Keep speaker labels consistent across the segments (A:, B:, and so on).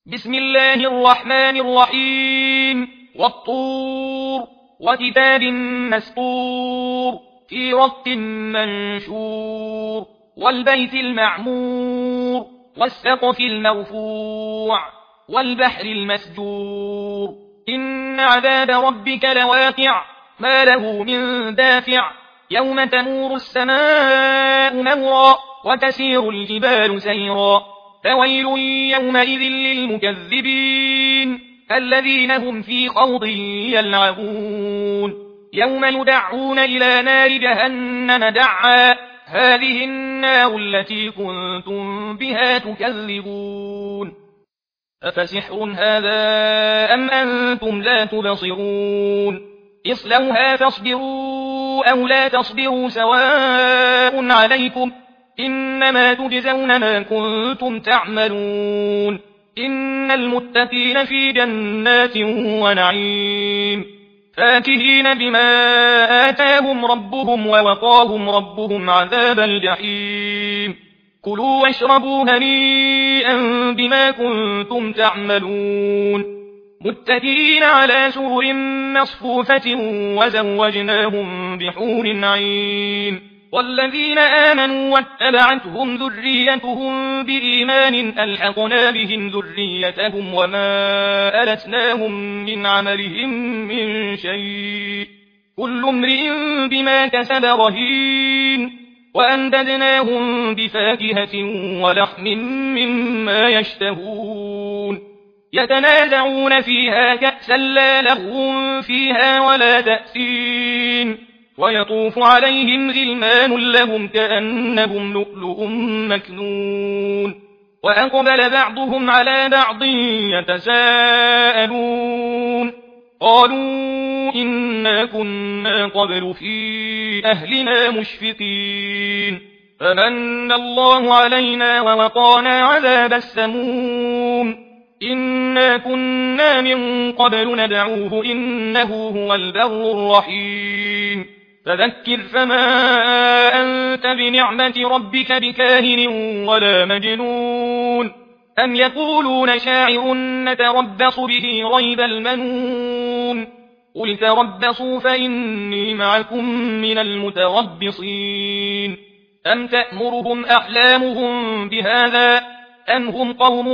A: بسم الله الرحمن الرحيم والطور وكتاب مسطور في رق منشور والبيت المعمور والسقف المرفوع والبحر المسجور إن عذاب ربك لواقع ما له من دافع يوم تمور السماء مورا وتسير الجبال سيرا فويل يومئذ للمكذبين الذين هم في خوض يلعبون يوم يدعون إلى نار جهنم دعا هذه النار التي كنتم بها تكذبون أفسحر هذا أم أنتم لا تبصرون اصلوها فاصبروا أو لا تصبروا سواء عليكم إنما تجزون ما كنتم تعملون إن المتقين في جنات ونعيم فاكهين بما آتاهم ربهم ووقاهم ربهم عذاب الجحيم كلوا واشربوا هنيئا بما كنتم تعملون متكئين على سرر مصفوفة وزوجناهم بحور عين والذين آمنوا واتبعتهم ذريتهم بإيمان ألحقنا بهم ذريتهم وما ألتناهم من عملهم من شيء كل امرئ بما كسب رهين وأمددناهم بفاكهة ولحم مما يشتهون يتنازعون فيها كأسا لا لغو فيها ولا تأثيم ويطوف عليهم غلمان لهم كأنهم لؤلؤ مكنون وأقبل بعضهم على بعض يتساءلون قالوا إنا كنا قبل في أهلنا مشفقين فمن الله علينا ووقانا عذاب السموم إنا كنا من قبل ندعوه إنه هو البر الرحيم فذكر فما أنت بنعمة ربك بكاهن ولا مجنون أم يقولون شاعر نتربص به ريب المنون قل تربصوا فإني معكم من المتربصين أم تأمرهم أحلامهم بهذا أم هم قوم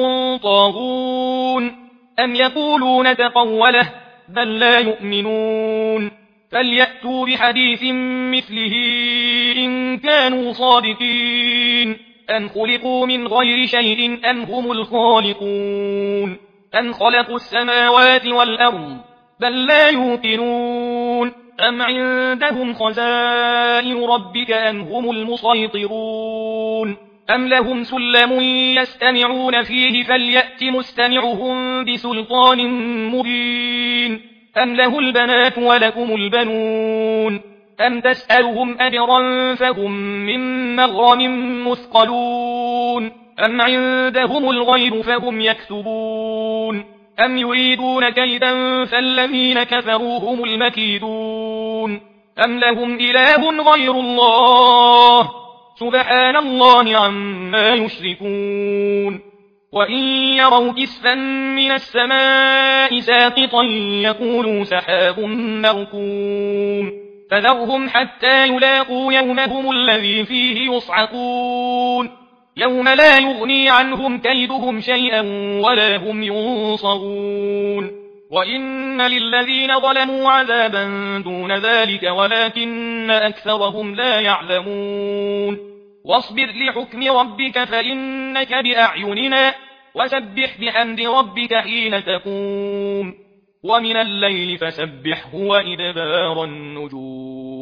A: طاغون أم يقولون تقوله بل لا يؤمنون فليأتوا بحديث مثله إن كانوا صادقين أم خلقوا من غير شيء أم هم الخالقون أم خلقوا السماوات والأرض بل لا يوقنون أم عندهم خزائن ربك أم هم المسيطرون أم لهم سلم يستمعون فيه فليأت مستمعهم بسلطان مبين أم له البنات ولكم البنون أم تسألهم أجرا فهم من مغرم مثقلون أم عندهم الغيب فهم يكتبون أم يريدون كيدا فالذين كفروا هم المكيدون أم لهم إله غير الله سبحان الله عما يشركون وإن يروا كسفا من السماء ساقطا يقولوا سحاب مركوم فذرهم حتى يلاقوا يومهم الذي فيه يصعقون يوم لا يغني عنهم كيدهم شيئا ولا هم ينصرون وإن للذين ظلموا عذابا دون ذلك ولكن أكثرهم لا يعلمون واصبر لحكم ربك فإنك بأعيننا وسبح بحمد ربك حين تقوم ومن الليل فسبحه وإدبار النجوم